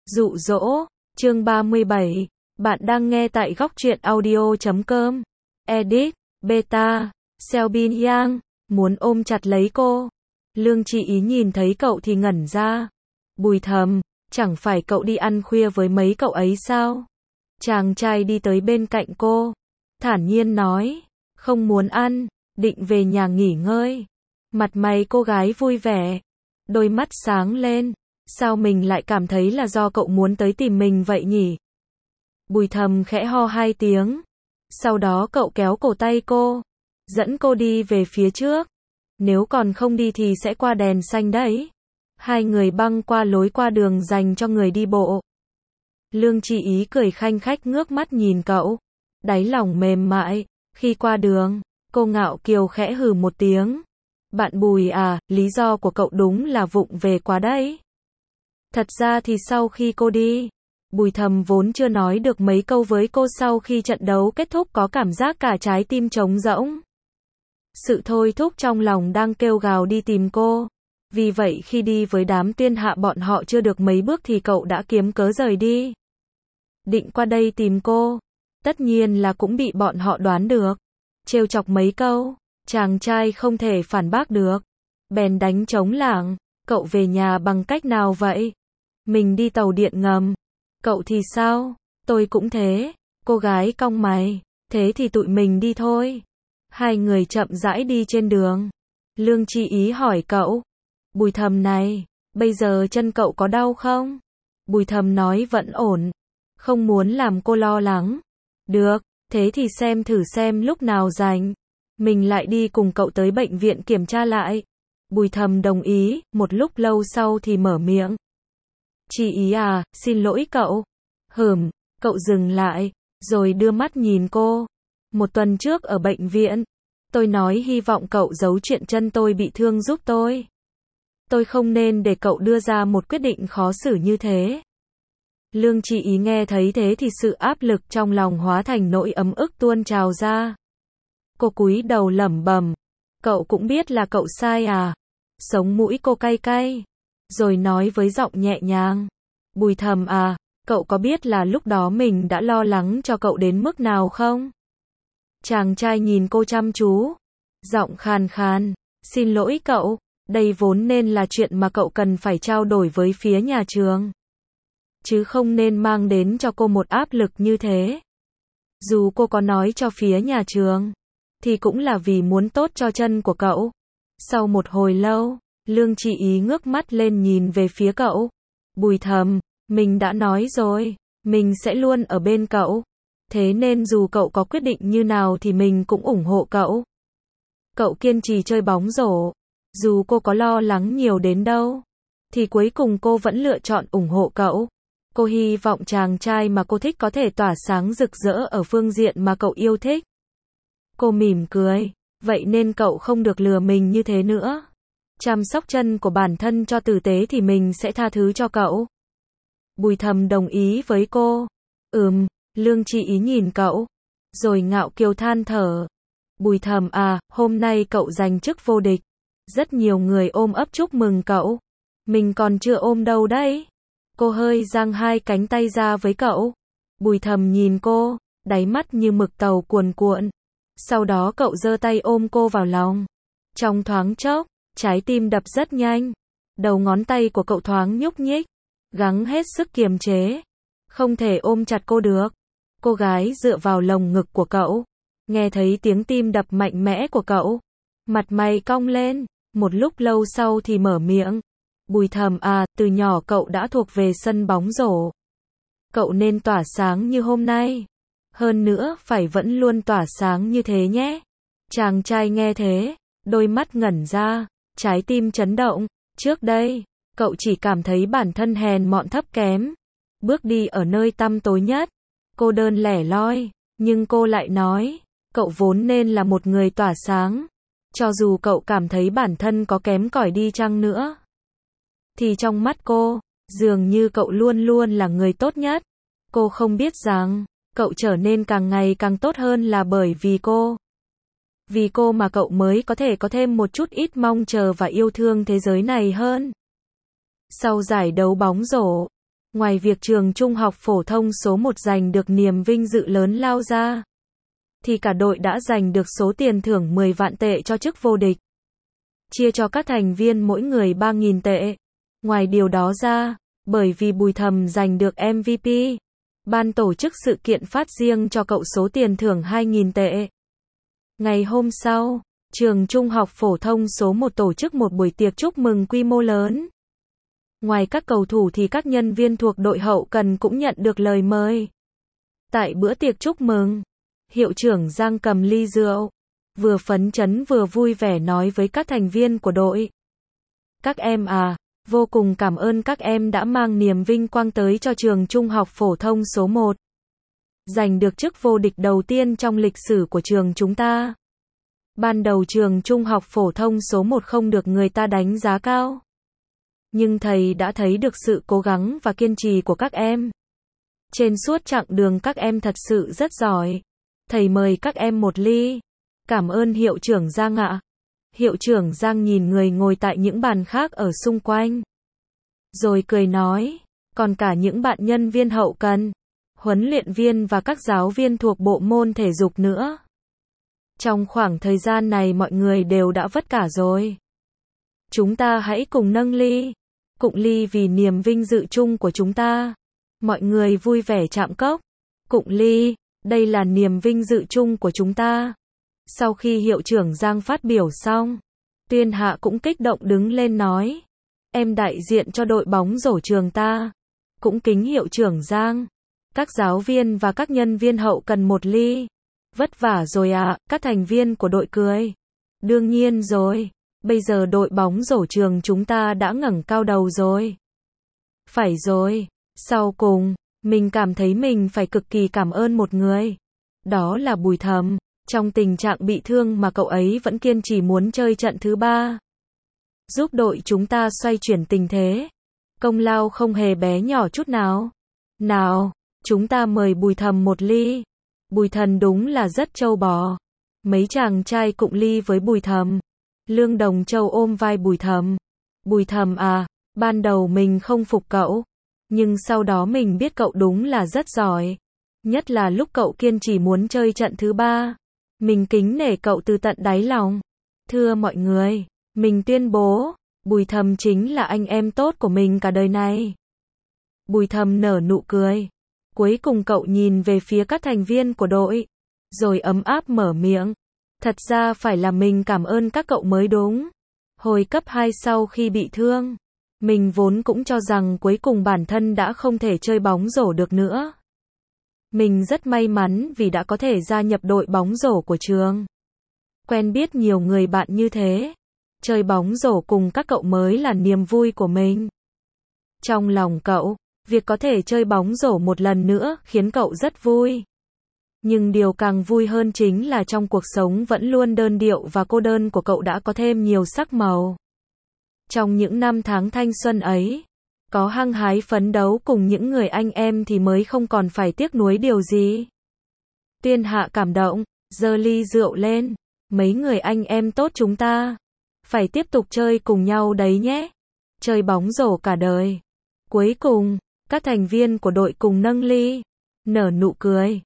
Dụ dỗ, chương 37, bạn đang nghe tại góc truyện audio.com, edit, beta, Selbin Yang, muốn ôm chặt lấy cô. Lương Tri Ý nhìn thấy cậu thì ngẩn ra. Bùi thầm, chẳng phải cậu đi ăn khuya với mấy cậu ấy sao? Chàng trai đi tới bên cạnh cô, thản nhiên nói, không muốn ăn, định về nhà nghỉ ngơi. Mặt mày cô gái vui vẻ, đôi mắt sáng lên. Sao mình lại cảm thấy là do cậu muốn tới tìm mình vậy nhỉ? Bùi thầm khẽ ho 2 tiếng. Sau đó cậu kéo cổ tay cô, dẫn cô đi về phía trước. Nếu còn không đi thì sẽ qua đèn xanh đấy. Hai người băng qua lối qua đường dành cho người đi bộ. Lương Tri Ý cười khanh khách ngước mắt nhìn cậu, đáy lòng mềm mại. Khi qua đường, cô ngạo kiều khẽ hừ một tiếng. Bạn Bùi à, lý do của cậu đúng là vụng về quá đấy. Thật ra thì sau khi cô đi, Bùi thầm vốn chưa nói được mấy câu với cô. Sau khi trận đấu kết thúc có cảm giác cả trái tim trống rỗng. Sự thôi thúc trong lòng đang kêu gào đi tìm cô. Vì vậy khi đi với đám tiên hạ bọn họ chưa được mấy bước thì cậu đã kiếm cớ rời đi. Định qua đây tìm cô. Tất nhiên là cũng bị bọn họ đoán được. Trêu chọc mấy câu, chàng trai không thể phản bác được. Bèn đánh trống lảng, cậu về nhà bằng cách nào vậy? Mình đi tàu điện ngầm. Cậu thì sao? Tôi cũng thế. Cô gái cong mày. Thế thì tụi mình đi thôi. Hai người chậm rãi đi trên đường. Lương Tri Ý hỏi cậu. Bùi thầm này, bây giờ chân cậu có đau không? Bùi thầm nói vẫn ổn. Không muốn làm cô lo lắng. Được, thế thì xem thử xem lúc nào rảnh. Mình lại đi cùng cậu tới bệnh viện kiểm tra lại. Bùi thầm đồng ý, một lúc lâu sau thì mở miệng. Tri Ý à, xin lỗi cậu. Cậu dừng lại, rồi đưa mắt nhìn cô. Một tuần trước ở bệnh viện, tôi nói hy vọng cậu giấu chuyện chân tôi bị thương giúp tôi. Tôi không nên để cậu đưa ra một quyết định khó xử như thế. Lương Tri Ý nghe thấy thế thì sự áp lực trong lòng hóa thành nỗi ấm ức tuôn trào ra. Cô cúi đầu lẩm bẩm, cậu cũng biết là cậu sai à? Sống mũi cô cay cay, rồi nói với giọng nhẹ nhàng, Bùi thầm à, cậu có biết là lúc đó mình đã lo lắng cho cậu đến mức nào không? Chàng trai nhìn cô chăm chú, giọng khàn khàn, xin lỗi cậu, đây vốn nên là chuyện mà cậu cần phải trao đổi với phía nhà trường. Chứ không nên mang đến cho cô một áp lực như thế. Dù cô có nói cho phía nhà trường, thì cũng là vì muốn tốt cho chân của cậu. Sau một hồi lâu, Lương Tri Ý ngước mắt lên nhìn về phía cậu. Bùi thầm, mình đã nói rồi, mình sẽ luôn ở bên cậu. Thế nên dù cậu có quyết định như nào thì mình cũng ủng hộ cậu. Cậu kiên trì chơi bóng rổ. Dù cô có lo lắng nhiều đến đâu, thì cuối cùng cô vẫn lựa chọn ủng hộ cậu. Cô hy vọng chàng trai mà cô thích có thể tỏa sáng rực rỡ ở phương diện mà cậu yêu thích. Cô mỉm cười, vậy nên cậu không được lừa mình như thế nữa. Chăm sóc chân của bản thân cho tử tế thì mình sẽ tha thứ cho cậu. Bùi thầm đồng ý với cô. Lương Tri Ý nhìn cậu, rồi ngạo kiều than thở. Bùi thầm à, hôm nay cậu giành chức vô địch. Rất nhiều người ôm ấp chúc mừng cậu. Mình còn chưa ôm đâu đấy. Cô hơi dang hai cánh tay ra với cậu. Bùi thầm nhìn cô, đáy mắt như mực tàu cuồn cuộn. Sau đó cậu giơ tay ôm cô vào lòng. Trong thoáng chốc, trái tim đập rất nhanh. Đầu ngón tay của cậu thoáng nhúc nhích, gắng hết sức kiềm chế. Không thể ôm chặt cô được. Cô gái dựa vào lồng ngực của cậu, nghe thấy tiếng tim đập mạnh mẽ của cậu. Mặt mày cong lên, một lúc lâu sau thì mở miệng. Bùi thầm à, từ nhỏ cậu đã thuộc về sân bóng rổ. Cậu nên tỏa sáng như hôm nay. Hơn nữa, phải vẫn luôn tỏa sáng như thế nhé. Chàng trai nghe thế, đôi mắt ngẩn ra, trái tim chấn động. Trước đây, cậu chỉ cảm thấy bản thân hèn mọn thấp kém. Bước đi ở nơi tăm tối nhất, cô đơn lẻ loi. Nhưng cô lại nói, cậu vốn nên là một người tỏa sáng. Cho dù cậu cảm thấy bản thân có kém cỏi đi chăng nữa, thì trong mắt cô, dường như cậu luôn luôn là người tốt nhất. Cô không biết rằng, cậu trở nên càng ngày càng tốt hơn là bởi vì cô. Vì cô mà cậu mới có thể có thêm một chút ít mong chờ và yêu thương thế giới này hơn. Sau giải đấu bóng rổ, Ngoài việc trường trung học phổ thông số 1 giành được niềm vinh dự lớn lao ra, thì cả đội đã giành được số tiền thưởng 10 vạn tệ cho chức vô địch, chia cho các thành viên mỗi người 3.000 tệ. Ngoài điều đó ra, bởi vì Bùi Thầm giành được MVP, ban tổ chức sự kiện phát riêng cho cậu số tiền thưởng 2.000 tệ. Ngày hôm sau, trường trung học phổ thông số 1 tổ chức một buổi tiệc chúc mừng quy mô lớn. Ngoài các cầu thủ thì các nhân viên thuộc đội hậu cần cũng nhận được lời mời. Tại bữa tiệc chúc mừng, hiệu trưởng Giang cầm ly rượu, vừa phấn chấn vừa vui vẻ nói với các thành viên của đội. Các em à, vô cùng cảm ơn các em đã mang niềm vinh quang tới cho trường trung học phổ thông số 1. Giành được chức vô địch đầu tiên trong lịch sử của trường chúng ta. Ban đầu trường trung học phổ thông số 1 không được người ta đánh giá cao. Nhưng thầy đã thấy được sự cố gắng và kiên trì của các em. Trên suốt chặng đường các em thật sự rất giỏi. Thầy mời các em một ly. Cảm ơn hiệu trưởng Giang ạ. Hiệu trưởng Giang nhìn người ngồi tại những bàn khác ở xung quanh. Rồi cười nói, còn cả những bạn nhân viên hậu cần, huấn luyện viên và các giáo viên thuộc bộ môn thể dục nữa. Trong khoảng thời gian này mọi người đều đã vất cả rồi. Chúng ta hãy cùng nâng ly, cụng ly vì niềm vinh dự chung của chúng ta. Mọi người vui vẻ chạm cốc, cụng ly, đây là niềm vinh dự chung của chúng ta. Sau khi hiệu trưởng Giang phát biểu xong, Tuyên Hạ cũng kích động đứng lên nói, em đại diện cho đội bóng rổ trường ta, cũng kính hiệu trưởng Giang, các giáo viên và các nhân viên hậu cần một ly. Vất vả rồi ạ, các thành viên của đội cười. Đương nhiên rồi, bây giờ đội bóng rổ trường chúng ta đã ngẩng cao đầu rồi. Phải rồi, sau cùng, mình cảm thấy mình phải cực kỳ cảm ơn một người. Đó là Bùi Thầm, trong tình trạng bị thương mà cậu ấy vẫn kiên trì muốn chơi trận thứ 3. Giúp đội chúng ta xoay chuyển tình thế. Công lao không hề bé nhỏ chút nào. Nào, chúng ta mời Bùi Thầm một ly. Bùi Thần đúng là rất trâu bò. Mấy chàng trai cụng ly với Bùi Thầm. Lương Đồng Châu ôm vai Bùi Thầm. Bùi Thầm à, ban đầu mình không phục cậu. Nhưng sau đó mình biết cậu đúng là rất giỏi. Nhất là lúc cậu kiên trì muốn chơi trận thứ 3. Mình kính nể cậu từ tận đáy lòng. Thưa mọi người, mình tuyên bố, Bùi Thầm chính là anh em tốt của mình cả đời này. Bùi Thầm nở nụ cười. Cuối cùng cậu nhìn về phía các thành viên của đội, rồi ấm áp mở miệng. Thật ra phải là mình cảm ơn các cậu mới đúng. Hồi cấp 2 sau khi bị thương, mình vốn cũng cho rằng cuối cùng bản thân đã không thể chơi bóng rổ được nữa. Mình rất may mắn vì đã có thể gia nhập đội bóng rổ của trường. Quen biết nhiều người bạn như thế. Chơi bóng rổ cùng các cậu mới là niềm vui của mình. Trong lòng cậu, việc có thể chơi bóng rổ một lần nữa khiến cậu rất vui. Nhưng điều càng vui hơn chính là trong cuộc sống vẫn luôn đơn điệu và cô đơn của cậu đã có thêm nhiều sắc màu. Trong những năm tháng thanh xuân ấy, có hăng hái phấn đấu cùng những người anh em thì mới không còn phải tiếc nuối điều gì. Tuyên Hạ cảm động, giơ ly rượu lên. Mấy người anh em tốt chúng ta, phải tiếp tục chơi cùng nhau đấy nhé. Chơi bóng rổ cả đời. Cuối cùng, các thành viên của đội cùng nâng ly, nở nụ cười.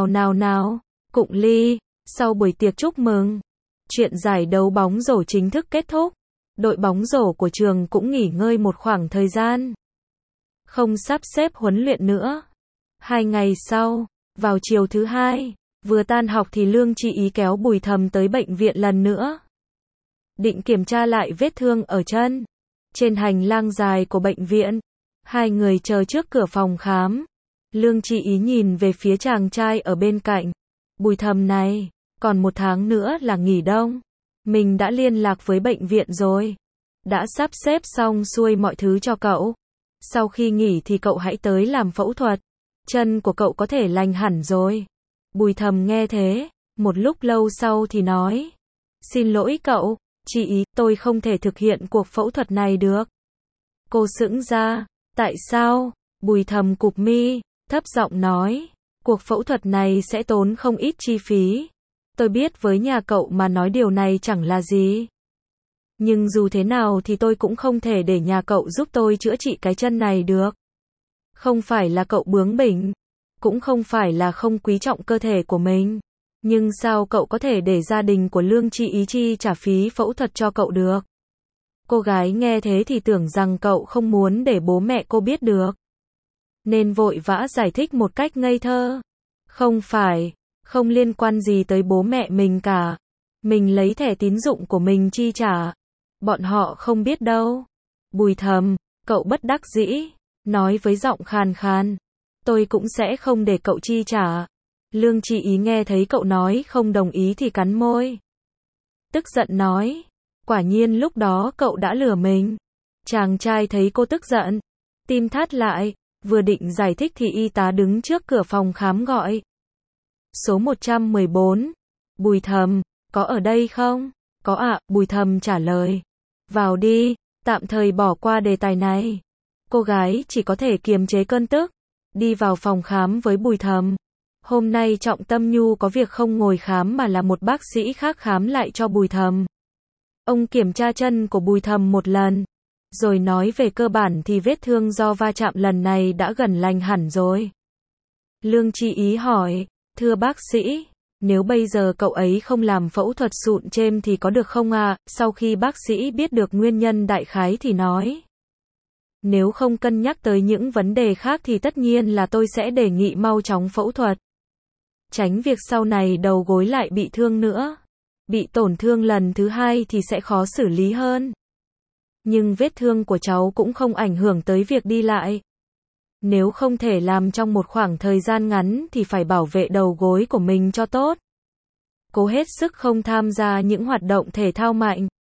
Nào, cụng ly. Sau buổi tiệc chúc mừng, chuyện giải đấu bóng rổ chính thức kết thúc. Đội bóng rổ của trường cũng nghỉ ngơi một khoảng thời gian. Không sắp xếp huấn luyện nữa. 2 ngày sau, vào chiều thứ 2, vừa tan học thì Lương Chi Ý kéo Bùi Thầm tới bệnh viện lần nữa. Định kiểm tra lại vết thương ở chân. Trên hành lang dài của bệnh viện, hai người chờ trước cửa phòng khám. Lương Chi Ý nhìn về phía chàng trai ở bên cạnh. Bùi Thầm này, còn 1 tháng nữa là nghỉ đông. Mình đã liên lạc với bệnh viện rồi. Đã sắp xếp xong xuôi mọi thứ cho cậu. Sau khi nghỉ thì cậu hãy tới làm phẫu thuật. Chân của cậu có thể lành hẳn rồi. Bùi Thầm nghe thế, một lúc lâu sau thì nói. Xin lỗi cậu, Chi Ý, tôi không thể thực hiện cuộc phẫu thuật này được. Cô sững ra. Tại sao? Bùi Thầm cụp mi, thấp giọng nói. Cuộc phẫu thuật này sẽ tốn không ít chi phí. Tôi biết với nhà cậu mà nói điều này chẳng là gì. Nhưng dù thế nào thì tôi cũng không thể để nhà cậu giúp tôi chữa trị cái chân này được. Không phải là cậu bướng bỉnh, cũng không phải là không quý trọng cơ thể của mình. Nhưng sao cậu có thể để gia đình của Lương Tri Ý chi trả phí phẫu thuật cho cậu được? Cô gái nghe thế thì tưởng rằng cậu không muốn để bố mẹ cô biết được, nên vội vã giải thích một cách ngây thơ. Không phải, không liên quan gì tới bố mẹ mình cả. Mình lấy thẻ tín dụng của mình chi trả. Bọn họ không biết đâu. Bùi Thầm, cậu bất đắc dĩ, nói với giọng khàn khàn. Tôi cũng sẽ không để cậu chi trả. Lương Tri Ý nghe thấy cậu nói không đồng ý thì cắn môi. Tức giận nói. Quả nhiên lúc đó cậu đã lừa mình. Chàng trai thấy cô tức giận, tim thắt lại, vừa định giải thích thì y tá đứng trước cửa phòng khám gọi. Số 114. Bùi Thầm, có ở đây không? Có ạ, Bùi Thầm trả lời. Vào đi, tạm thời bỏ qua đề tài này. Cô gái chỉ có thể kiềm chế cơn tức, đi vào phòng khám với Bùi Thầm. Hôm nay Trọng Tâm Nhu có việc không ngồi khám mà là một bác sĩ khác khám lại cho Bùi Thầm. Ông kiểm tra chân của Bùi Thầm một lần, rồi nói về cơ bản thì vết thương do va chạm lần này đã gần lành hẳn rồi. Lương Tri Ý hỏi, thưa bác sĩ, nếu bây giờ cậu ấy không làm phẫu thuật sụn chêm thì có được không ạ? Sau khi bác sĩ biết được nguyên nhân đại khái thì nói, nếu không cân nhắc tới những vấn đề khác thì tất nhiên là tôi sẽ đề nghị mau chóng phẫu thuật. Tránh việc sau này đầu gối lại bị thương nữa. Bị tổn thương lần thứ hai thì sẽ khó xử lý hơn. Nhưng vết thương của cháu cũng không ảnh hưởng tới việc đi lại. Nếu không thể làm trong một khoảng thời gian ngắn thì phải bảo vệ đầu gối của mình cho tốt. Cố hết sức không tham gia những hoạt động thể thao mạnh.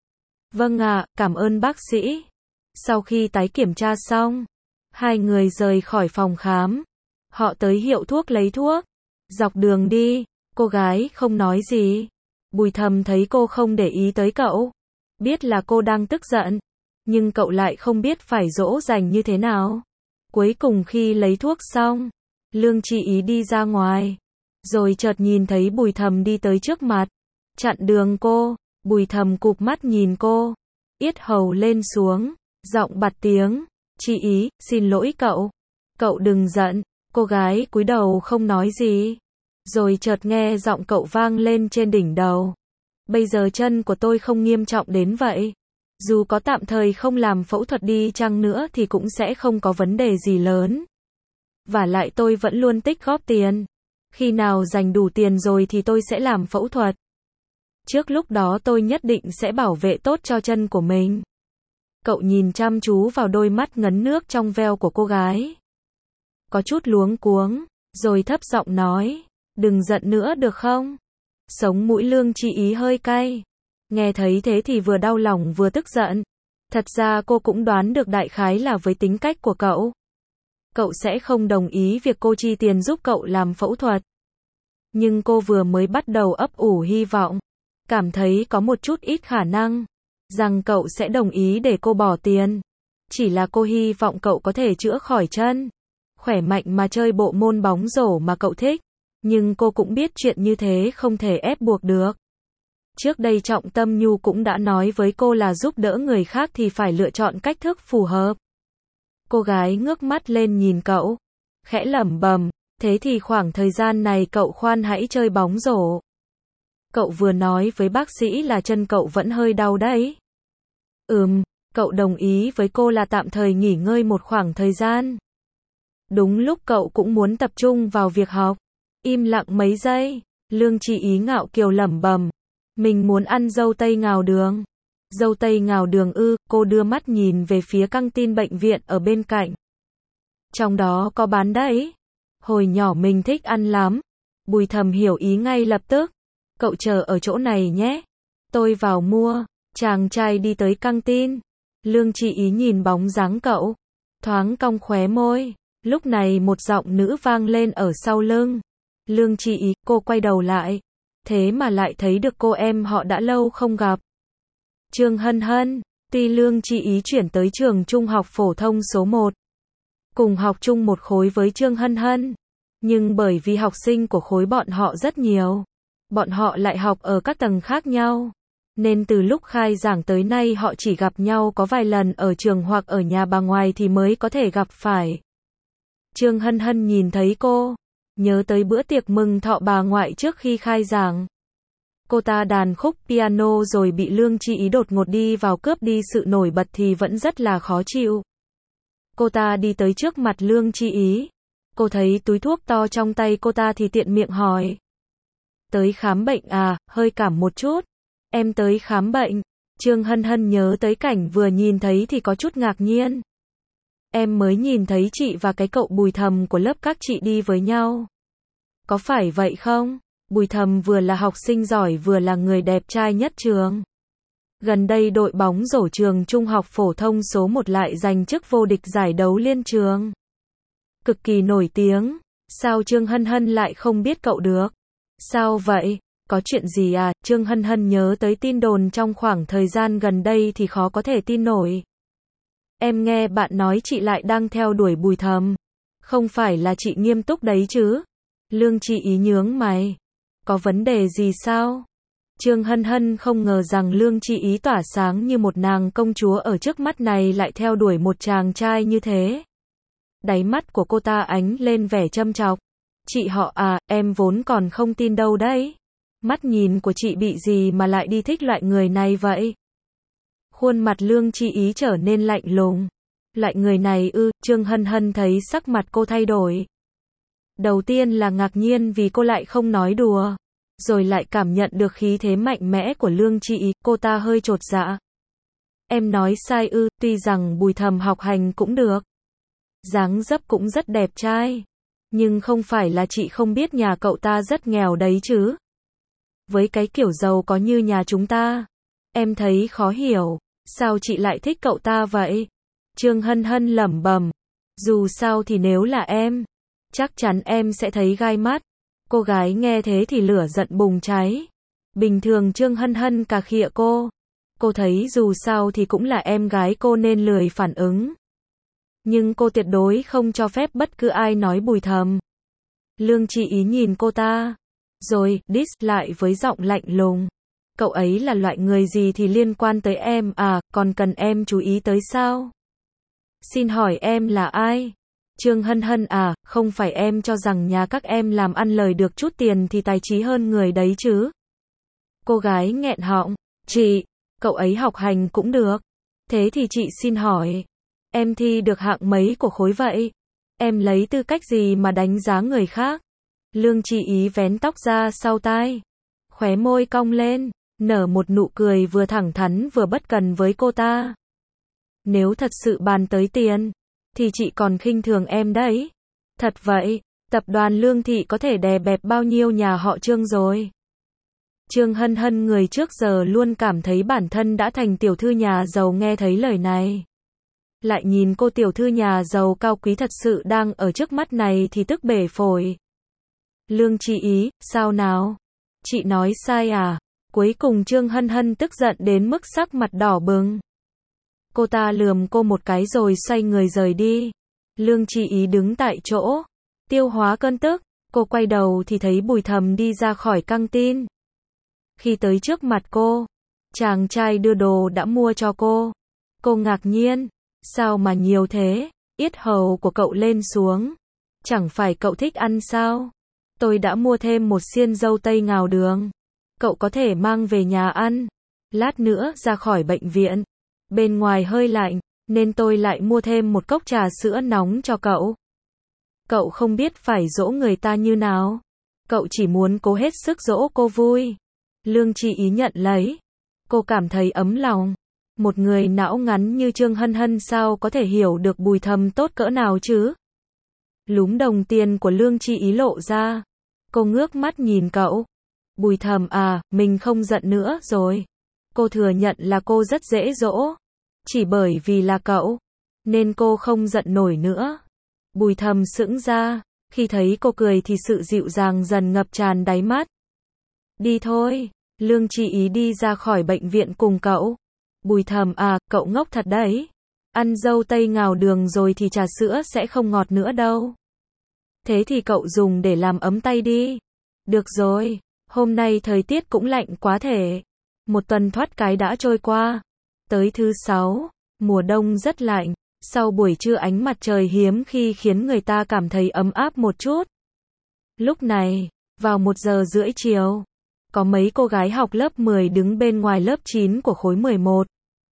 Vâng ạ, cảm ơn bác sĩ. Sau khi tái kiểm tra xong, hai người rời khỏi phòng khám. Họ tới hiệu thuốc lấy thuốc. Dọc đường đi, cô gái không nói gì. Bùi Thầm thấy cô không để ý tới cậu, biết là cô đang tức giận, nhưng cậu lại không biết phải dỗ dành như thế nào. Cuối cùng khi lấy thuốc xong, Lương Tri Ý đi ra ngoài, rồi chợt nhìn thấy Bùi Thầm đi tới trước mặt, chặn đường cô. Bùi Thầm cụp mắt nhìn cô, yết hầu lên xuống, giọng bặt tiếng, Tri Ý, xin lỗi cậu. Cậu đừng giận. Cô gái cúi đầu không nói gì. Rồi chợt nghe giọng cậu vang lên trên đỉnh đầu. Bây giờ chân của tôi không nghiêm trọng đến vậy. Dù có tạm thời không làm phẫu thuật đi chăng nữa thì cũng sẽ không có vấn đề gì lớn. Và lại tôi vẫn luôn tích góp tiền. Khi nào dành đủ tiền rồi thì tôi sẽ làm phẫu thuật. Trước lúc đó tôi nhất định sẽ bảo vệ tốt cho chân của mình. Cậu nhìn chăm chú vào đôi mắt ngấn nước trong veo của cô gái. Có chút luống cuống, rồi thấp giọng nói, đừng giận nữa được không? Sống mũi Lương Tri Ý hơi cay. Nghe thấy thế thì vừa đau lòng vừa tức giận. Thật ra cô cũng đoán được đại khái là với tính cách của cậu, cậu sẽ không đồng ý việc cô chi tiền giúp cậu làm phẫu thuật. Nhưng cô vừa mới bắt đầu ấp ủ hy vọng, cảm thấy có một chút ít khả năng rằng cậu sẽ đồng ý để cô bỏ tiền. Chỉ là cô hy vọng cậu có thể chữa khỏi chân, khỏe mạnh mà chơi bộ môn bóng rổ mà cậu thích. Nhưng cô cũng biết chuyện như thế không thể ép buộc được. Trước đây Trọng Tâm Nhu cũng đã nói với cô là giúp đỡ người khác thì phải lựa chọn cách thức phù hợp. Cô gái ngước mắt lên nhìn cậu, khẽ lẩm bẩm, thế thì khoảng thời gian này cậu khoan hãy chơi bóng rổ. Cậu vừa nói với bác sĩ là chân cậu vẫn hơi đau đấy. Cậu đồng ý với cô là tạm thời nghỉ ngơi một khoảng thời gian. Đúng lúc cậu cũng muốn tập trung vào việc học. Im lặng mấy giây, Lương Tri Ý ngạo kiều lẩm bẩm, mình muốn ăn dâu tây ngào đường. Dâu tây ngào đường ư? Cô đưa mắt nhìn về phía căng tin bệnh viện ở bên cạnh. Trong đó có bán đấy. Hồi nhỏ mình thích ăn lắm. Bùi Thầm hiểu ý ngay lập tức. Cậu chờ ở chỗ này nhé. Tôi vào mua. Chàng trai đi tới căng tin. Lương Tri Ý nhìn bóng dáng cậu, thoáng cong khóe môi. Lúc này một giọng nữ vang lên ở sau lưng. Lương Tri Ý, cô quay đầu lại. Thế mà lại thấy được cô em họ đã lâu không gặp. Trương Hân Hân. Tuy Lương Tri Ý chuyển tới trường trung học phổ thông số 1, cùng học chung một khối với Trương Hân Hân, nhưng bởi vì học sinh của khối bọn họ rất nhiều, bọn họ lại học ở các tầng khác nhau, nên từ lúc khai giảng tới nay họ chỉ gặp nhau có vài lần ở trường hoặc ở nhà bà ngoại thì mới có thể gặp phải. Trương Hân Hân nhìn thấy cô, nhớ tới bữa tiệc mừng thọ bà ngoại trước khi khai giảng. Cô ta đàn khúc piano rồi bị Lương Chi Ý đột ngột đi vào cướp đi sự nổi bật thì vẫn rất là khó chịu. Cô ta đi tới trước mặt Lương Chi Ý. Cô thấy túi thuốc to trong tay cô ta thì tiện miệng hỏi. Tới khám bệnh à, hơi cảm một chút. Em tới khám bệnh. Trương Hân Hân nhớ tới cảnh vừa nhìn thấy thì có chút ngạc nhiên. Em mới nhìn thấy chị và cái cậu Bùi Thầm của lớp các chị đi với nhau. Có phải vậy không? Bùi Thầm vừa là học sinh giỏi vừa là người đẹp trai nhất trường. Gần đây đội bóng rổ trường trung học phổ thông số 1 lại giành chức vô địch giải đấu liên trường. Cực kỳ nổi tiếng. Sao Trương Hân Hân lại không biết cậu được? Sao vậy? Có chuyện gì à? Trương Hân Hân nhớ tới tin đồn trong khoảng thời gian gần đây thì khó có thể tin nổi. Em nghe bạn nói chị lại đang theo đuổi Bùi Thầm. Không phải là chị nghiêm túc đấy chứ? Lương Chi Ý nhướng mày. Có vấn đề gì sao? Trương Hân Hân không ngờ rằng Lương Chi Ý tỏa sáng như một nàng công chúa ở trước mắt này lại theo đuổi một chàng trai như thế. Đáy mắt của cô ta ánh lên vẻ châm chọc. Chị họ à, em vốn còn không tin đâu đấy. Mắt nhìn của chị bị gì mà lại đi thích loại người này vậy? Khuôn mặt Lương Chi Ý trở nên lạnh lùng. Loại người này ư? Trương Hân Hân thấy sắc mặt cô thay đổi. Đầu tiên là ngạc nhiên vì cô lại không nói đùa. Rồi lại cảm nhận được khí thế mạnh mẽ của Lương Chi Ý, cô ta hơi chột dạ. Em nói sai ư? Tuy rằng Bùi Thầm học hành cũng được. Dáng dấp cũng rất đẹp trai. Nhưng không phải là chị không biết nhà cậu ta rất nghèo đấy chứ. Với cái kiểu giàu có như nhà chúng ta. Em thấy khó hiểu. Sao chị lại thích cậu ta vậy? Trương Hân Hân lẩm bẩm. Dù sao thì nếu là em, chắc chắn em sẽ thấy gai mắt. Cô gái nghe thế thì lửa giận bùng cháy. Bình thường Trương Hân Hân cà khịa cô. Cô thấy dù sao thì cũng là em gái cô nên lười phản ứng. Nhưng cô tuyệt đối không cho phép bất cứ ai nói Bùi Thầm. Lương Chi Ý nhìn cô ta. Rồi, diss lại với giọng lạnh lùng. Cậu ấy là loại người gì thì liên quan tới em à, còn cần em chú ý tới sao? Xin hỏi em là ai? Trương Hân Hân à, không phải em cho rằng nhà các em làm ăn lời được chút tiền thì tài trí hơn người đấy chứ? Cô gái nghẹn họng. Chị, cậu ấy học hành cũng được. Thế thì chị xin hỏi. Em thi được hạng mấy của khối vậy? Em lấy tư cách gì mà đánh giá người khác? Lương Chi Ý vén tóc ra sau tai. Khóe môi cong lên, nở một nụ cười vừa thẳng thắn vừa bất cần với cô ta. Nếu thật sự bàn tới tiền, thì chị còn khinh thường em đấy. Thật vậy, tập đoàn Lương Thị có thể đè bẹp bao nhiêu nhà họ Trương rồi. Trương Hân Hân người trước giờ luôn cảm thấy bản thân đã thành tiểu thư nhà giàu nghe thấy lời này. Lại nhìn cô tiểu thư nhà giàu cao quý thật sự đang ở trước mắt này thì tức bể phổi. Lương Chi Ý, sao nào? Chị nói sai à? Cuối cùng Trương Hân Hân tức giận đến mức sắc mặt đỏ bừng. Cô ta lườm cô một cái rồi xoay người rời đi. Lương Chi Ý đứng tại chỗ, tiêu hóa cơn tức. Cô quay đầu thì thấy Bùi Thầm đi ra khỏi căng tin. Khi tới trước mặt cô, chàng trai đưa đồ đã mua cho cô. Cô ngạc nhiên. Sao mà nhiều thế? Yết hầu của cậu lên xuống. Chẳng phải cậu thích ăn sao? Tôi đã mua thêm một xiên dâu tây ngào đường. Cậu có thể mang về nhà ăn. Lát nữa ra khỏi bệnh viện. Bên ngoài hơi lạnh, nên tôi lại mua thêm một cốc trà sữa nóng cho cậu. Cậu không biết phải dỗ người ta như nào. Cậu chỉ muốn cố hết sức dỗ cô vui. Lương Chi Ý nhận lấy. Cô cảm thấy ấm lòng. Một người não ngắn như Trương Hân Hân sao có thể hiểu được Bùi Thầm tốt cỡ nào chứ? Lúm đồng tiền của Lương Chi Ý lộ ra. Cô ngước mắt nhìn cậu. Bùi Thầm à, mình không giận nữa rồi. Cô thừa nhận là cô rất dễ dỗ. Chỉ bởi vì là cậu, nên cô không giận nổi nữa. Bùi Thầm sững ra. Khi thấy cô cười thì sự dịu dàng dần ngập tràn đáy mắt. Đi thôi. Lương Chi Ý đi ra khỏi bệnh viện cùng cậu. Bùi Thầm à, cậu ngốc thật đấy. Ăn dâu tây ngào đường rồi thì trà sữa sẽ không ngọt nữa đâu. Thế thì cậu dùng để làm ấm tay đi. Được rồi, hôm nay thời tiết cũng lạnh quá thể. Một tuần thoát cái đã trôi qua. Tới thứ 6, mùa đông rất lạnh. Sau buổi trưa ánh mặt trời hiếm khi khiến người ta cảm thấy ấm áp một chút. Lúc này, vào 1 giờ rưỡi chiều, có mấy cô gái học lớp 10 đứng bên ngoài lớp 9 của khối 11.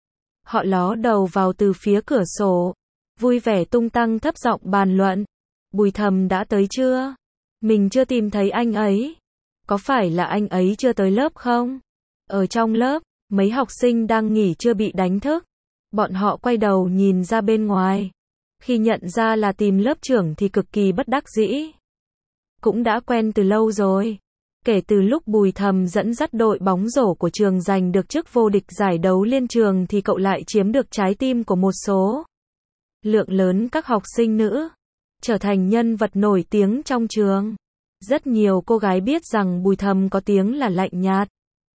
Họ ló đầu vào từ phía cửa sổ, vui vẻ tung tăng thấp giọng bàn luận. Bùi Thầm đã tới chưa? Mình chưa tìm thấy anh ấy. Có phải là anh ấy chưa tới lớp không? Ở trong lớp, mấy học sinh đang nghỉ trưa bị đánh thức. Bọn họ quay đầu nhìn ra bên ngoài. Khi nhận ra là tìm lớp trưởng thì cực kỳ bất đắc dĩ. Cũng đã quen từ lâu rồi. Kể từ lúc Bùi Thầm dẫn dắt đội bóng rổ của trường giành được chức vô địch giải đấu liên trường thì cậu lại chiếm được trái tim của một số lượng lớn các học sinh nữ, trở thành nhân vật nổi tiếng trong trường. Rất nhiều cô gái biết rằng Bùi Thầm có tiếng là lạnh nhạt,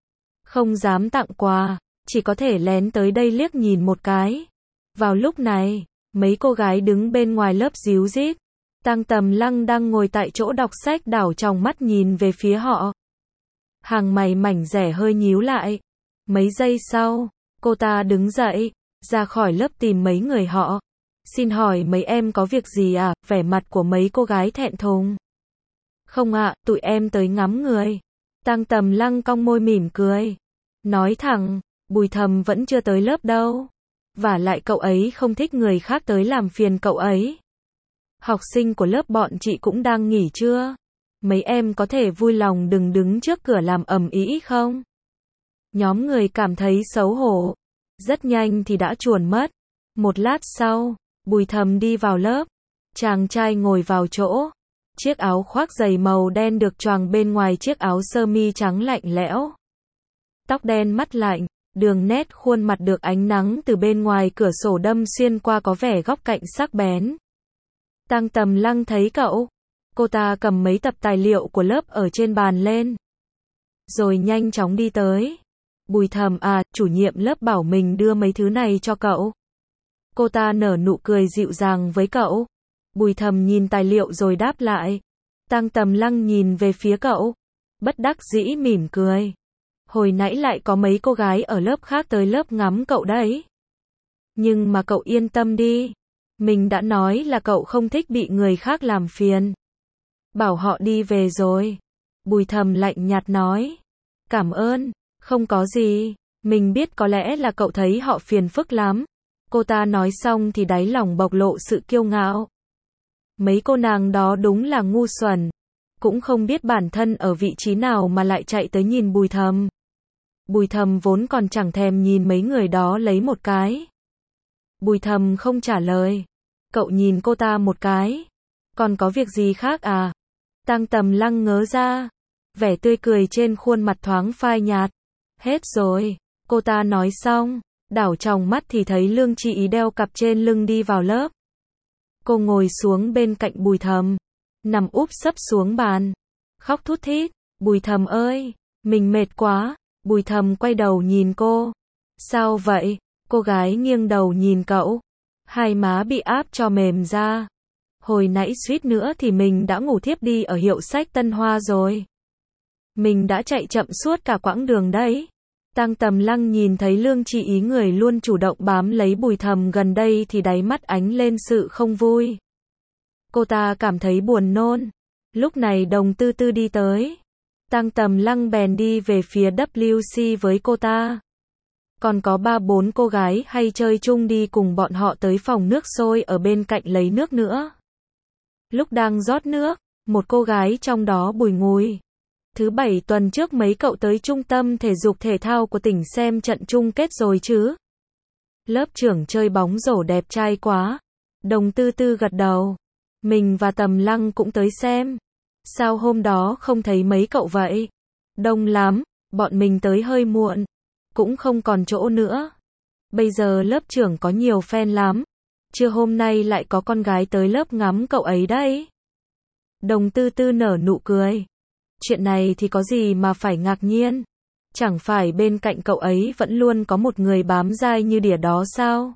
không dám tặng quà, chỉ có thể lén tới đây liếc nhìn một cái. Vào lúc này, mấy cô gái đứng bên ngoài lớp díu dít. Tăng Tầm Lăng đang ngồi tại chỗ đọc sách đảo tròng mắt nhìn về phía họ. Hàng mày mảnh rẻ hơi nhíu lại. Mấy giây sau, cô ta đứng dậy, ra khỏi lớp tìm mấy người họ. Xin hỏi mấy em có việc gì à? Vẻ mặt của mấy cô gái thẹn thùng. Không ạ, tụi em tới ngắm người. Tăng Tầm Lăng cong môi mỉm cười. Nói thẳng, Bùi Thầm vẫn chưa tới lớp đâu. Vả lại cậu ấy không thích người khác tới làm phiền cậu ấy. Học sinh của lớp bọn chị cũng đang nghỉ trưa. Mấy em có thể vui lòng đừng đứng trước cửa làm ầm ĩ không? Nhóm người cảm thấy xấu hổ. Rất nhanh thì đã chuồn mất. Một lát sau, Bùi Thầm đi vào lớp. Chàng trai ngồi vào chỗ. Chiếc áo khoác dày màu đen được choàng bên ngoài chiếc áo sơ mi trắng lạnh lẽo. Tóc đen mắt lạnh, đường nét khuôn mặt được ánh nắng từ bên ngoài cửa sổ đâm xuyên qua có vẻ góc cạnh sắc bén. Tăng Tầm Lăng thấy cậu. Cô ta cầm mấy tập tài liệu của lớp ở trên bàn lên. Rồi nhanh chóng đi tới. Bùi Thầm à, chủ nhiệm lớp bảo mình đưa mấy thứ này cho cậu. Cô ta nở nụ cười dịu dàng với cậu. Bùi Thầm nhìn tài liệu rồi đáp lại. Tăng Tầm Lăng nhìn về phía cậu. Bất đắc dĩ mỉm cười. Hồi nãy lại có mấy cô gái ở lớp khác tới lớp ngắm cậu đấy. Nhưng mà cậu yên tâm đi. Mình đã nói là cậu không thích bị người khác làm phiền. Bảo họ đi về rồi. Bùi Thầm lạnh nhạt nói. Cảm ơn, không có gì. Mình biết có lẽ là cậu thấy họ phiền phức lắm. Cô ta nói xong thì đáy lòng bộc lộ sự kiêu ngạo. Mấy cô nàng đó đúng là ngu xuẩn. Cũng không biết bản thân ở vị trí nào mà lại chạy tới nhìn Bùi Thầm. Bùi Thầm vốn còn chẳng thèm nhìn mấy người đó lấy một cái. Bùi Thầm không trả lời. Cậu nhìn cô ta một cái. Còn có việc gì khác à? Tăng Tầm Lăng ngớ ra. Vẻ tươi cười trên khuôn mặt thoáng phai nhạt. Hết rồi. Cô ta nói xong. Đảo tròng mắt thì thấy Lương Chi Ý đeo cặp trên lưng đi vào lớp. Cô ngồi xuống bên cạnh Bùi Thầm. Nằm úp sấp xuống bàn. Khóc thút thít. Bùi Thầm ơi, mình mệt quá. Bùi Thầm quay đầu nhìn cô. Sao vậy? Cô gái nghiêng đầu nhìn cậu. Hai má bị áp cho mềm ra. Hồi nãy suýt nữa thì mình đã ngủ thiếp đi ở hiệu sách Tân Hoa rồi. Mình đã chạy chậm suốt cả quãng đường đấy. Tăng Tầm Lăng nhìn thấy Lương Chi Ý người luôn chủ động bám lấy Bùi Thầm gần đây thì đáy mắt ánh lên sự không vui. Cô ta cảm thấy buồn nôn. Lúc này Đồng Tư Tư đi tới. Tăng Tầm Lăng bèn đi về phía WC với cô ta. Còn có 3-4 cô gái hay chơi chung đi cùng bọn họ tới phòng nước sôi ở bên cạnh lấy nước nữa. Lúc đang rót nước, một cô gái trong đó bùi ngùi. Thứ Bảy tuần trước mấy cậu tới trung tâm thể dục thể thao của tỉnh xem trận chung kết rồi chứ? Lớp trưởng chơi bóng rổ đẹp trai quá. Đồng Tư Tư gật đầu. Mình và Tầm Lăng cũng tới xem. Sao hôm đó không thấy mấy cậu vậy? Đông lắm, bọn mình tới hơi muộn. Cũng không còn chỗ nữa. Bây giờ lớp trưởng có nhiều fan lắm. Trưa hôm nay lại có con gái tới lớp ngắm cậu ấy đấy. Đồng Tư Tư nở nụ cười. Chuyện này thì có gì mà phải ngạc nhiên. Chẳng phải bên cạnh cậu ấy vẫn luôn có một người bám dai như đỉa đó sao?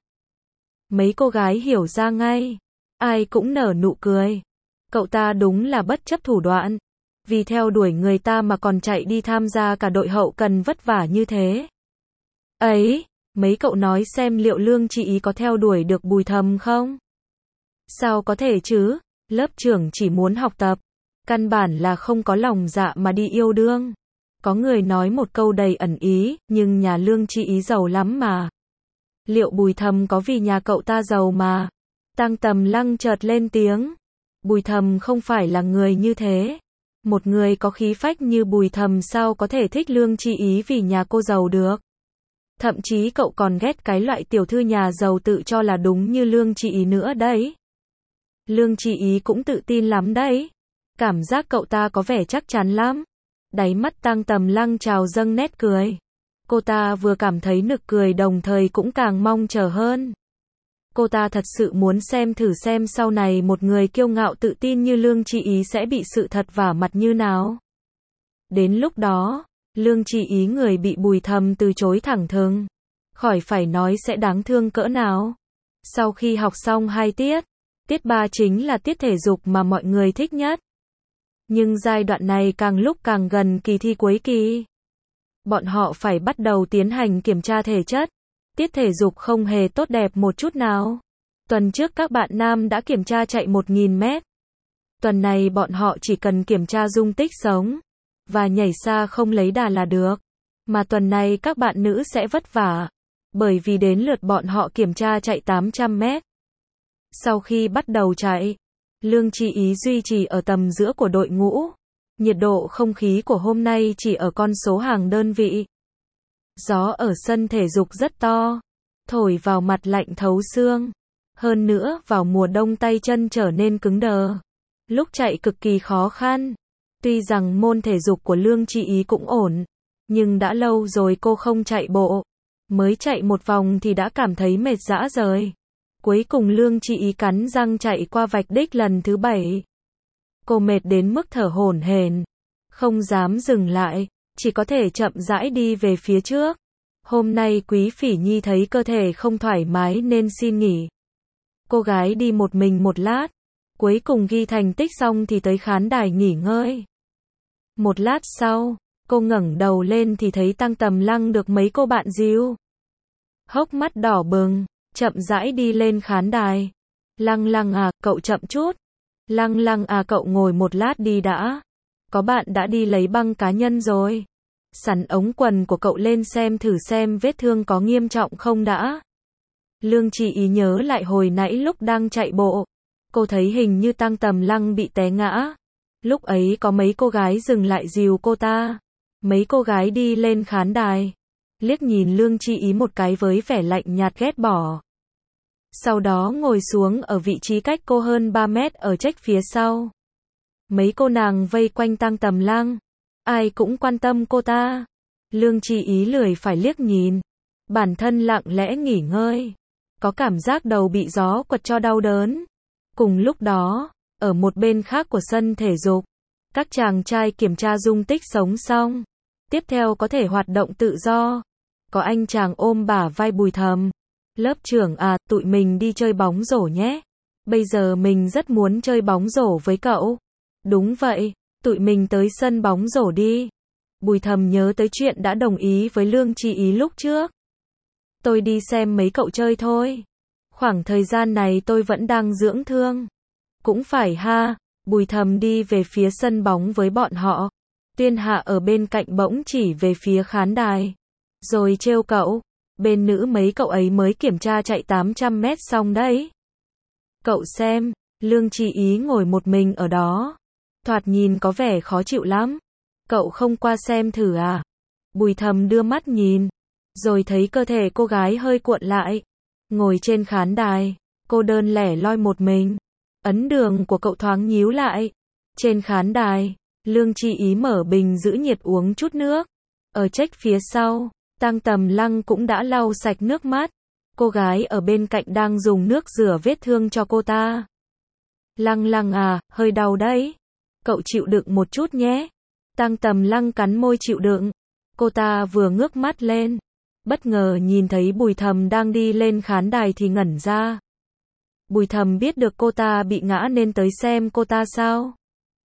Mấy cô gái hiểu ra ngay. Ai cũng nở nụ cười. Cậu ta đúng là bất chấp thủ đoạn. Vì theo đuổi người ta mà còn chạy đi tham gia cả đội hậu cần vất vả như thế. Ấy, Mấy cậu nói xem liệu Lương Tri Ý có theo đuổi được Bùi Thầm không? Sao có thể chứ, lớp trưởng chỉ muốn học tập, căn bản là không có lòng dạ mà đi yêu đương. Có người nói một câu đầy ẩn ý, nhưng nhà Lương Tri Ý giàu lắm mà. Liệu Bùi Thầm có vì nhà cậu ta giàu mà? Tăng Tầm Lăng chợt lên tiếng. Bùi Thầm không phải là người như thế. Một người có khí phách như Bùi Thầm sao có thể thích Lương Tri Ý vì nhà cô giàu được? Thậm chí cậu còn ghét cái loại tiểu thư nhà giàu tự cho là đúng như Lương Tri Ý nữa đấy. Lương Tri Ý cũng tự tin lắm đấy. Cảm giác cậu ta có vẻ chắc chắn lắm. Đáy mắt Tăng Tầm Lăng trào dâng nét cười. Cô ta vừa cảm thấy nực cười đồng thời cũng càng mong chờ hơn. Cô ta thật sự muốn xem thử xem sau này một người kiêu ngạo tự tin như Lương Tri Ý sẽ bị sự thật vả mặt như nào. Đến lúc đó, Lương Tri Ý người bị Bùi Thầm từ chối thẳng thừng, khỏi phải nói sẽ đáng thương cỡ nào. Sau khi học xong 2 tiết, tiết 3 chính là tiết thể dục mà mọi người thích nhất. Nhưng giai đoạn này càng lúc càng gần kỳ thi cuối kỳ. Bọn họ phải bắt đầu tiến hành kiểm tra thể chất. Tiết thể dục không hề tốt đẹp một chút nào. Tuần trước các bạn nam đã kiểm tra chạy 1.000 mét. Tuần này bọn họ chỉ cần kiểm tra dung tích sống và nhảy xa không lấy đà là được. Mà tuần này các bạn nữ sẽ vất vả, bởi vì đến lượt bọn họ kiểm tra chạy 800 mét. Sau khi bắt đầu chạy, Lương Tri Ý duy trì ở tầm giữa của đội ngũ. Nhiệt độ không khí của hôm nay chỉ ở con số hàng đơn vị. Gió ở sân thể dục rất to, thổi vào mặt lạnh thấu xương. Hơn nữa vào mùa đông tay chân trở nên cứng đờ. Lúc chạy cực kỳ khó khăn. Tuy rằng môn thể dục của Lương Tri Ý cũng ổn, nhưng đã lâu rồi cô không chạy bộ. Mới chạy một vòng thì đã cảm thấy mệt rã rời. Cuối cùng Lương Tri Ý cắn răng chạy qua vạch đích lần thứ 7. Cô mệt đến mức thở hổn hển, không dám dừng lại, chỉ có thể chậm rãi đi về phía trước. Hôm nay Quý Phỉ Nhi thấy cơ thể không thoải mái nên xin nghỉ. Cô gái đi một mình một lát, cuối cùng ghi thành tích xong thì tới khán đài nghỉ ngơi. Một lát sau, cô ngẩng đầu lên thì thấy Tăng Tầm Lăng được mấy cô bạn dìu. Hốc mắt đỏ bừng, chậm rãi đi lên khán đài. Lăng Lăng à, cậu chậm chút. Lăng Lăng à, cậu ngồi một lát đi đã. Có bạn đã đi lấy băng cá nhân rồi. Sắn ống quần của cậu lên xem thử xem vết thương có nghiêm trọng không đã. Lương Tri Ý nhớ lại hồi nãy lúc đang chạy bộ. Cô thấy hình như Tăng Tầm Lăng bị té ngã. Lúc ấy có mấy cô gái dừng lại dìu cô ta. Mấy cô gái đi lên khán đài, liếc nhìn Lương Tri Ý một cái với vẻ lạnh nhạt ghét bỏ. Sau đó ngồi xuống ở vị trí cách cô hơn 3 mét ở trách phía sau. Mấy cô nàng vây quanh Tăng Tầm Lăng, ai cũng quan tâm cô ta. Lương Tri Ý lười phải liếc nhìn, bản thân lặng lẽ nghỉ ngơi, có cảm giác đầu bị gió quật cho đau đớn. Cùng lúc đó, ở một bên khác của sân thể dục, các chàng trai kiểm tra dung tích sống xong, tiếp theo có thể hoạt động tự do. Có anh chàng ôm bả vai Bùi Thầm. Lớp trưởng à, tụi mình đi chơi bóng rổ nhé. Bây giờ mình rất muốn chơi bóng rổ với cậu. Đúng vậy, tụi mình tới sân bóng rổ đi. Bùi Thầm nhớ tới chuyện đã đồng ý với Lương Tri Ý lúc trước. Tôi đi xem mấy cậu chơi thôi. Khoảng thời gian này tôi vẫn đang dưỡng thương. Cũng phải ha. Bùi Thầm đi về phía sân bóng với bọn họ. Tuyên Hạ ở bên cạnh bỗng chỉ về phía khán đài, rồi trêu cậu. Bên nữ mấy cậu ấy mới kiểm tra chạy 800 mét xong đấy. Cậu xem, Lương Tri Ý ngồi một mình ở đó. Thoạt nhìn có vẻ khó chịu lắm. Cậu không qua xem thử à? Bùi Thầm đưa mắt nhìn, rồi thấy cơ thể cô gái hơi cuộn lại. Ngồi trên khán đài, cô đơn lẻ loi một mình. Ấn đường của cậu thoáng nhíu lại. Trên khán đài, Lương Tri Ý mở bình giữ nhiệt uống chút nước. Ở trách phía sau, Tăng Tầm Lăng cũng đã lau sạch nước mắt. Cô gái ở bên cạnh đang dùng nước rửa vết thương cho cô ta. Lăng Lăng à, hơi đau đấy. Cậu chịu đựng một chút nhé. Tăng Tầm Lăng cắn môi chịu đựng. Cô ta vừa ngước mắt lên, bất ngờ nhìn thấy Bùi Thầm đang đi lên khán đài thì ngẩn ra. Bùi Thầm biết được cô ta bị ngã nên tới xem cô ta sao.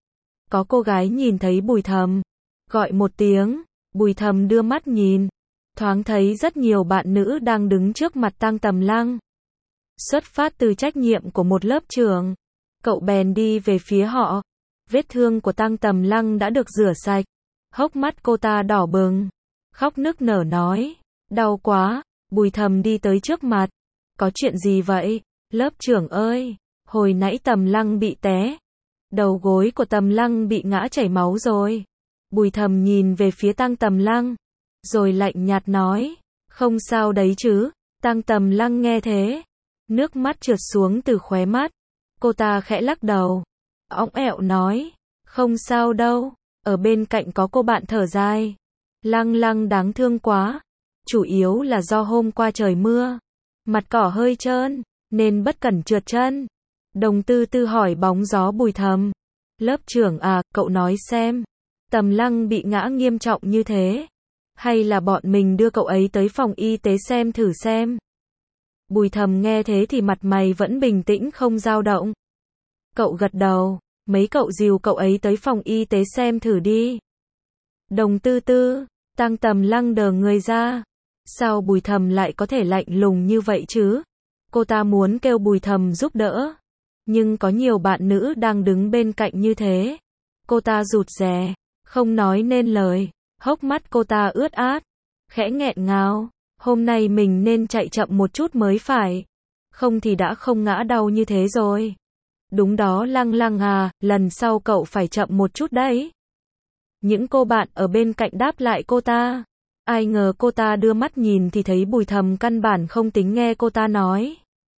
Có cô gái nhìn thấy Bùi Thầm, gọi một tiếng. Bùi Thầm đưa mắt nhìn, thoáng thấy rất nhiều bạn nữ đang đứng trước mặt Tăng Tầm Lăng. Xuất phát từ trách nhiệm của một lớp trưởng, cậu bèn đi về phía họ. Vết thương của Tăng Tầm Lăng đã được rửa sạch. Hốc mắt cô ta đỏ bừng, khóc nức nở nói, đau quá. Bùi Thầm đi tới trước mặt. Có chuyện gì vậy? Lớp trưởng ơi, hồi nãy Tầm Lăng bị té. Đầu gối của Tầm Lăng bị ngã chảy máu rồi. Bùi Thầm nhìn về phía Tăng Tầm Lăng, rồi lạnh nhạt nói, không sao đấy chứ. Tăng Tầm Lăng nghe thế, nước mắt trượt xuống từ khóe mắt. Cô ta khẽ lắc đầu, õng ẹo nói, không sao đâu. Ở bên cạnh có cô bạn thở dài, Lăng Lăng đáng thương quá. Chủ yếu là do hôm qua trời mưa, mặt cỏ hơi trơn, nên bất cẩn trượt chân. Đồng Tư Tư hỏi bóng gió Bùi Thầm, lớp trưởng à, cậu nói xem, Tầm Lăng bị ngã nghiêm trọng như thế, hay là bọn mình đưa cậu ấy tới phòng y tế xem thử xem. Bùi Thầm nghe thế thì mặt mày vẫn bình tĩnh không dao động. Cậu gật đầu, mấy cậu dìu cậu ấy tới phòng y tế xem thử đi. Đồng Tư Tư, Tăng Tầm Lăng đờ người ra. Sao Bùi Thầm lại có thể lạnh lùng như vậy chứ? Cô ta muốn kêu Bùi Thầm giúp đỡ, nhưng có nhiều bạn nữ đang đứng bên cạnh như thế. Cô ta rụt rè, không nói nên lời, hốc mắt cô ta ướt át, khẽ nghẹn ngào, hôm nay mình nên chạy chậm một chút mới phải, không thì đã không ngã đau như thế rồi. Đúng đó Lăng Lăng à, lần sau cậu phải chậm một chút đấy. Những cô bạn ở bên cạnh đáp lại cô ta. Ai ngờ cô ta đưa mắt nhìn thì thấy Bùi Thầm căn bản không tính nghe cô ta nói,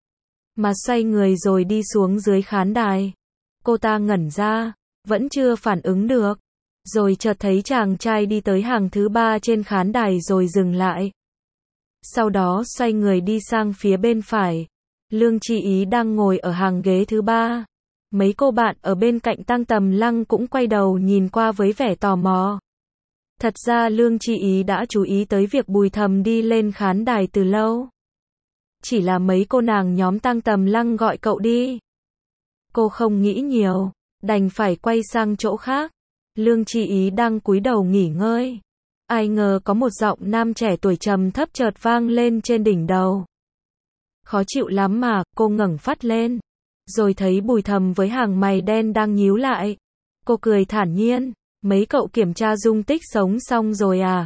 mà xoay người rồi đi xuống dưới khán đài. Cô ta ngẩn ra, vẫn chưa phản ứng được, rồi chợt thấy chàng trai đi tới hàng thứ 3 trên khán đài rồi dừng lại. Sau đó xoay người đi sang phía bên phải. Lương Chi Ý đang ngồi ở hàng ghế thứ 3. Mấy cô bạn ở bên cạnh Tăng Tầm Lăng cũng quay đầu nhìn qua với vẻ tò mò. Thật ra Lương Chi Ý đã chú ý tới việc Bùi Thầm đi lên khán đài từ lâu. Chỉ là mấy cô nàng nhóm Tăng Tầm Lăng gọi cậu đi. Cô không nghĩ nhiều, đành phải quay sang chỗ khác. Lương Chi Ý đang cúi đầu nghỉ ngơi. Ai ngờ có một giọng nam trẻ tuổi trầm thấp chợt vang lên trên đỉnh đầu. Khó chịu lắm mà, cô ngẩng phát lên. Rồi thấy Bùi Thầm với hàng mày đen đang nhíu lại. Cô cười thản nhiên. Mấy cậu kiểm tra dung tích sống xong rồi à?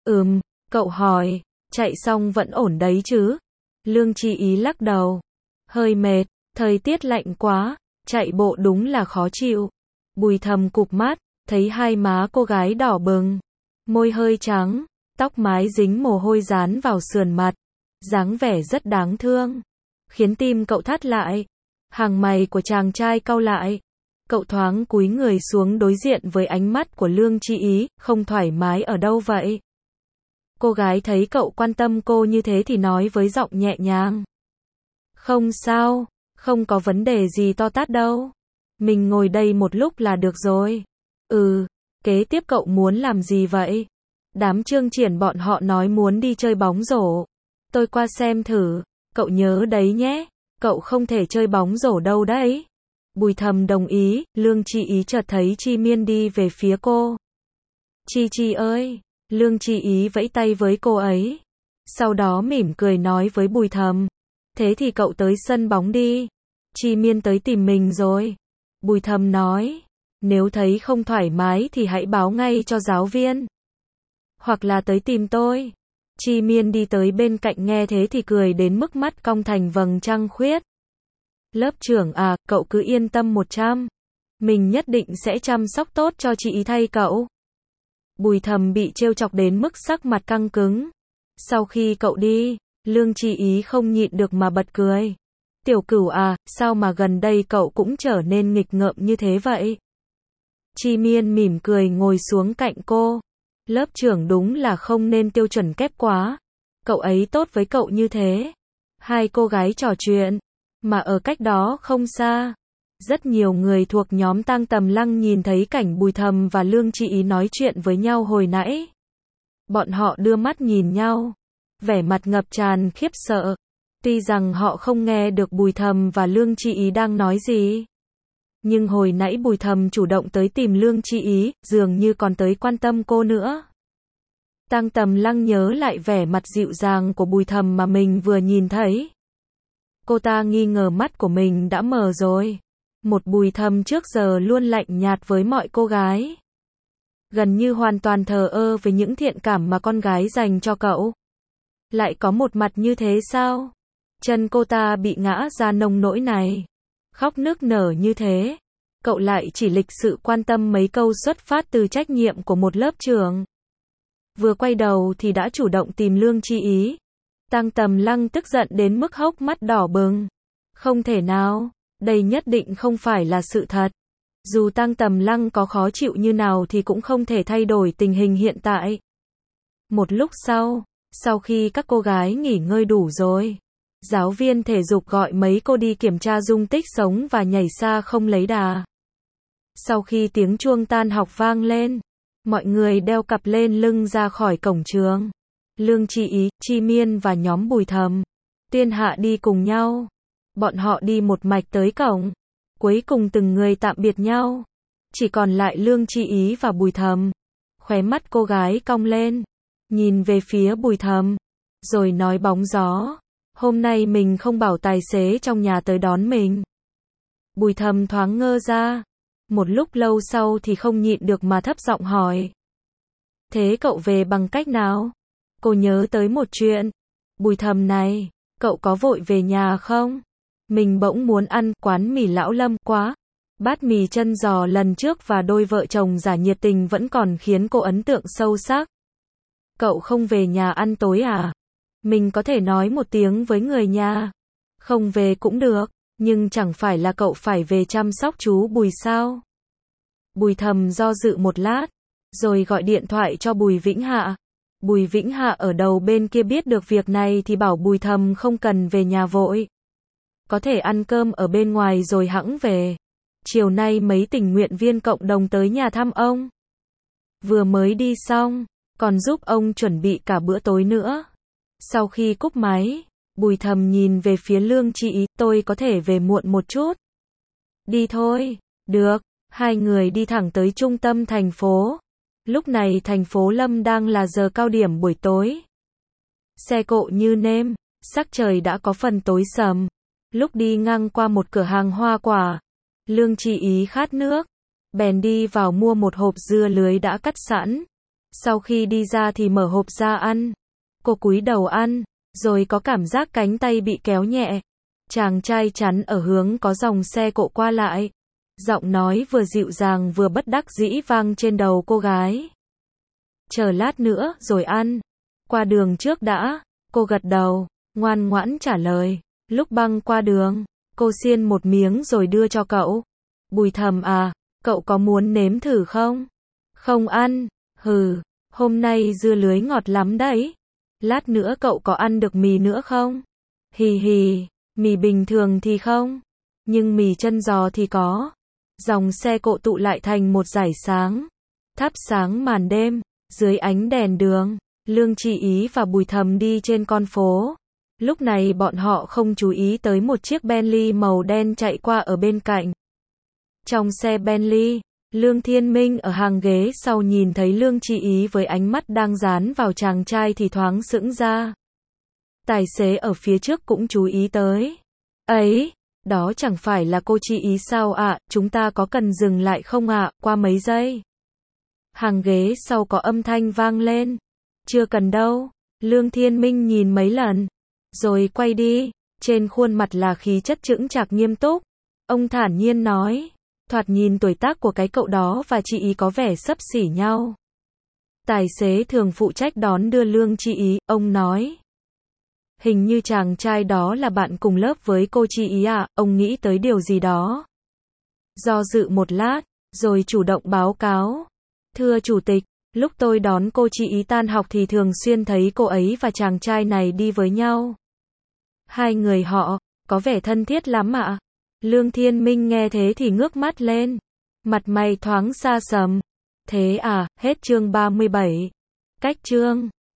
Cậu hỏi. Chạy xong vẫn ổn đấy chứ? Lương Chi Ý lắc đầu. Hơi mệt, thời tiết lạnh quá, chạy bộ đúng là khó chịu. Bùi Thầm cụp mắt, thấy hai má cô gái đỏ bừng, môi hơi trắng, tóc mái dính mồ hôi dán vào sườn mặt, dáng vẻ rất đáng thương, khiến tim cậu thắt lại. Hàng mày của chàng trai cau lại. Cậu thoáng cúi người xuống đối diện với ánh mắt của Lương Chi Ý, không thoải mái ở đâu vậy? Cô gái thấy cậu quan tâm cô như thế thì nói với giọng nhẹ nhàng. Không sao, không có vấn đề gì to tát đâu. Mình ngồi đây một lúc là được rồi. Kế tiếp cậu muốn làm gì vậy? Đám Trương Triển bọn họ nói muốn đi chơi bóng rổ. Tôi qua xem thử, cậu nhớ đấy nhé. Cậu không thể chơi bóng rổ đâu đấy. Bùi Thầm đồng ý. Lương Chi Ý chợt thấy Chi Miên đi về phía cô. Chi Chi ơi! Lương Chi Ý vẫy tay với cô ấy. Sau đó mỉm cười nói với Bùi Thầm. Thế thì cậu tới sân bóng đi. Chi Miên tới tìm mình rồi. Bùi Thầm nói. Nếu thấy không thoải mái thì hãy báo ngay cho giáo viên. Hoặc là tới tìm tôi. Chi Miên đi tới bên cạnh nghe thế thì cười đến mức mắt cong thành vầng trăng khuyết. Lớp trưởng à, cậu cứ yên tâm 100. Mình nhất định sẽ chăm sóc tốt cho chị ý thay cậu. Bùi Thầm bị trêu chọc đến mức sắc mặt căng cứng. Sau khi cậu đi, Lương Chi Ý không nhịn được mà bật cười. Tiểu Cửu à, sao mà gần đây cậu cũng trở nên nghịch ngợm như thế vậy? Chi Miên mỉm cười ngồi xuống cạnh cô. Lớp trưởng đúng là không nên tiêu chuẩn kép quá. Cậu ấy tốt với cậu như thế. Hai cô gái trò chuyện, mà ở cách đó không xa. Rất nhiều người thuộc nhóm Tăng Tầm Lăng nhìn thấy cảnh Bùi Thầm và Lương Chi Ý nói chuyện với nhau hồi nãy. Bọn họ đưa mắt nhìn nhau, vẻ mặt ngập tràn khiếp sợ. Tuy rằng họ không nghe được Bùi Thầm và Lương Chi Ý đang nói gì, nhưng hồi nãy Bùi Thầm chủ động tới tìm Lương Chi Ý, dường như còn tới quan tâm cô nữa. Tăng Tầm Lăng nhớ lại vẻ mặt dịu dàng của Bùi Thầm mà mình vừa nhìn thấy. Cô ta nghi ngờ mắt của mình đã mờ rồi. Một Bùi Thầm trước giờ luôn lạnh nhạt với mọi cô gái. Gần như hoàn toàn thờ ơ với những thiện cảm mà con gái dành cho cậu. Lại có một mặt như thế sao? Chân cô ta bị ngã ra nông nỗi này. Khóc nức nở như thế. Cậu lại chỉ lịch sự quan tâm mấy câu xuất phát từ trách nhiệm của một lớp trưởng. Vừa quay đầu thì đã chủ động tìm Lương Chi Ý. Tăng Tầm Lăng tức giận đến mức hốc mắt đỏ bừng. Không thể nào, đây nhất định không phải là sự thật. Dù Tăng Tầm Lăng có khó chịu như nào thì cũng không thể thay đổi tình hình hiện tại. Một lúc sau khi các cô gái nghỉ ngơi đủ rồi, giáo viên thể dục gọi mấy cô đi kiểm tra dung tích sống và nhảy xa không lấy đà. Sau khi tiếng chuông tan học vang lên, mọi người đeo cặp lên lưng ra khỏi cổng trường. Lương Chi Ý, Chi Miên và nhóm Bùi Thầm, Tiên Hạ đi cùng nhau. Bọn họ đi một mạch tới cổng. Cuối cùng từng người tạm biệt nhau. Chỉ còn lại Lương Chi Ý và Bùi Thầm. Khóe mắt cô gái cong lên, nhìn về phía Bùi Thầm, rồi nói bóng gió. Hôm nay mình không bảo tài xế trong nhà tới đón mình. Bùi Thầm thoáng ngơ ra. Một lúc lâu sau thì không nhịn được mà thấp giọng hỏi. Thế cậu về bằng cách nào? Cô nhớ tới một chuyện. Bùi Thầm này, cậu có vội về nhà không? Mình bỗng muốn ăn quán mì Lão Lâm quá. Bát mì chân giò lần trước và đôi vợ chồng giả nhiệt tình vẫn còn khiến cô ấn tượng sâu sắc. Cậu không về nhà ăn tối à? Mình có thể nói một tiếng với người nhà. Không về cũng được, nhưng chẳng phải là cậu phải về chăm sóc chú Bùi sao? Bùi Thầm do dự một lát, rồi gọi điện thoại cho Bùi Vĩnh Hạ. Bùi Vĩnh Hạ ở đầu bên kia biết được việc này thì bảo Bùi Thầm không cần về nhà vội. Có thể ăn cơm ở bên ngoài rồi hẵng về. Chiều nay mấy tình nguyện viên cộng đồng tới nhà thăm ông. Vừa mới đi xong, còn giúp ông chuẩn bị cả bữa tối nữa. Sau khi cúp máy, Bùi Thầm nhìn về phía Lương Chi Ý, tôi có thể về muộn một chút. Đi thôi. Được. Hai người đi thẳng tới trung tâm thành phố. Lúc này thành phố Lâm đang là giờ cao điểm buổi tối. Xe cộ như nêm, sắc trời đã có phần tối sầm. Lúc đi ngang qua một cửa hàng hoa quả, Lương Chi Ý khát nước, bèn đi vào mua một hộp dưa lưới đã cắt sẵn. Sau khi đi ra thì mở hộp ra ăn. Cô cúi đầu ăn, rồi có cảm giác cánh tay bị kéo nhẹ. Chàng trai chắn ở hướng có dòng xe cộ qua lại. Giọng nói vừa dịu dàng vừa bất đắc dĩ vang trên đầu cô gái. Chờ lát nữa rồi ăn. Qua đường trước đã. Cô gật đầu, ngoan ngoãn trả lời. Lúc băng qua đường, cô xiên một miếng rồi đưa cho cậu. Bùi Thầm à, cậu có muốn nếm thử không? Không ăn. Hừ, hôm nay dưa lưới ngọt lắm đấy. Lát nữa cậu có ăn được mì nữa không? Hì hì, mì bình thường thì không. Nhưng mì chân giò thì có. Dòng xe cộ tụ lại thành một dải sáng. Thắp sáng màn đêm, dưới ánh đèn đường, Lương Chi Ý và Bùi Thầm đi trên con phố. Lúc này bọn họ không chú ý tới một chiếc Bentley màu đen chạy qua ở bên cạnh. Trong xe Bentley, Lương Thiên Minh ở hàng ghế sau nhìn thấy Lương Chi Ý với ánh mắt đang dán vào chàng trai thì thoáng sững ra. Tài xế ở phía trước cũng chú ý tới. Ấy, đó chẳng phải là cô Chi Ý sao ạ, chúng ta có cần dừng lại không ạ, qua mấy giây. Hàng ghế sau có âm thanh vang lên. Chưa cần đâu. Lương Thiên Minh nhìn mấy lần, rồi quay đi. Trên khuôn mặt là khí chất chững chạc nghiêm túc. Ông thản nhiên nói. Thoạt nhìn tuổi tác của cái cậu đó và chị Ý có vẻ xấp xỉ nhau. Tài xế thường phụ trách đón đưa Lương Chi Ý, ông nói. Hình như chàng trai đó là bạn cùng lớp với cô Chi Ý ạ, ông nghĩ tới điều gì đó. Do dự một lát, rồi chủ động báo cáo. Thưa chủ tịch, lúc tôi đón cô Chi Ý tan học thì thường xuyên thấy cô ấy và chàng trai này đi với nhau. Hai người họ, có vẻ thân thiết lắm ạ. Lương Thiên Minh nghe thế thì ngước mắt lên. Mặt mày thoáng xa sầm. Thế à, hết chương 37. Cách chương.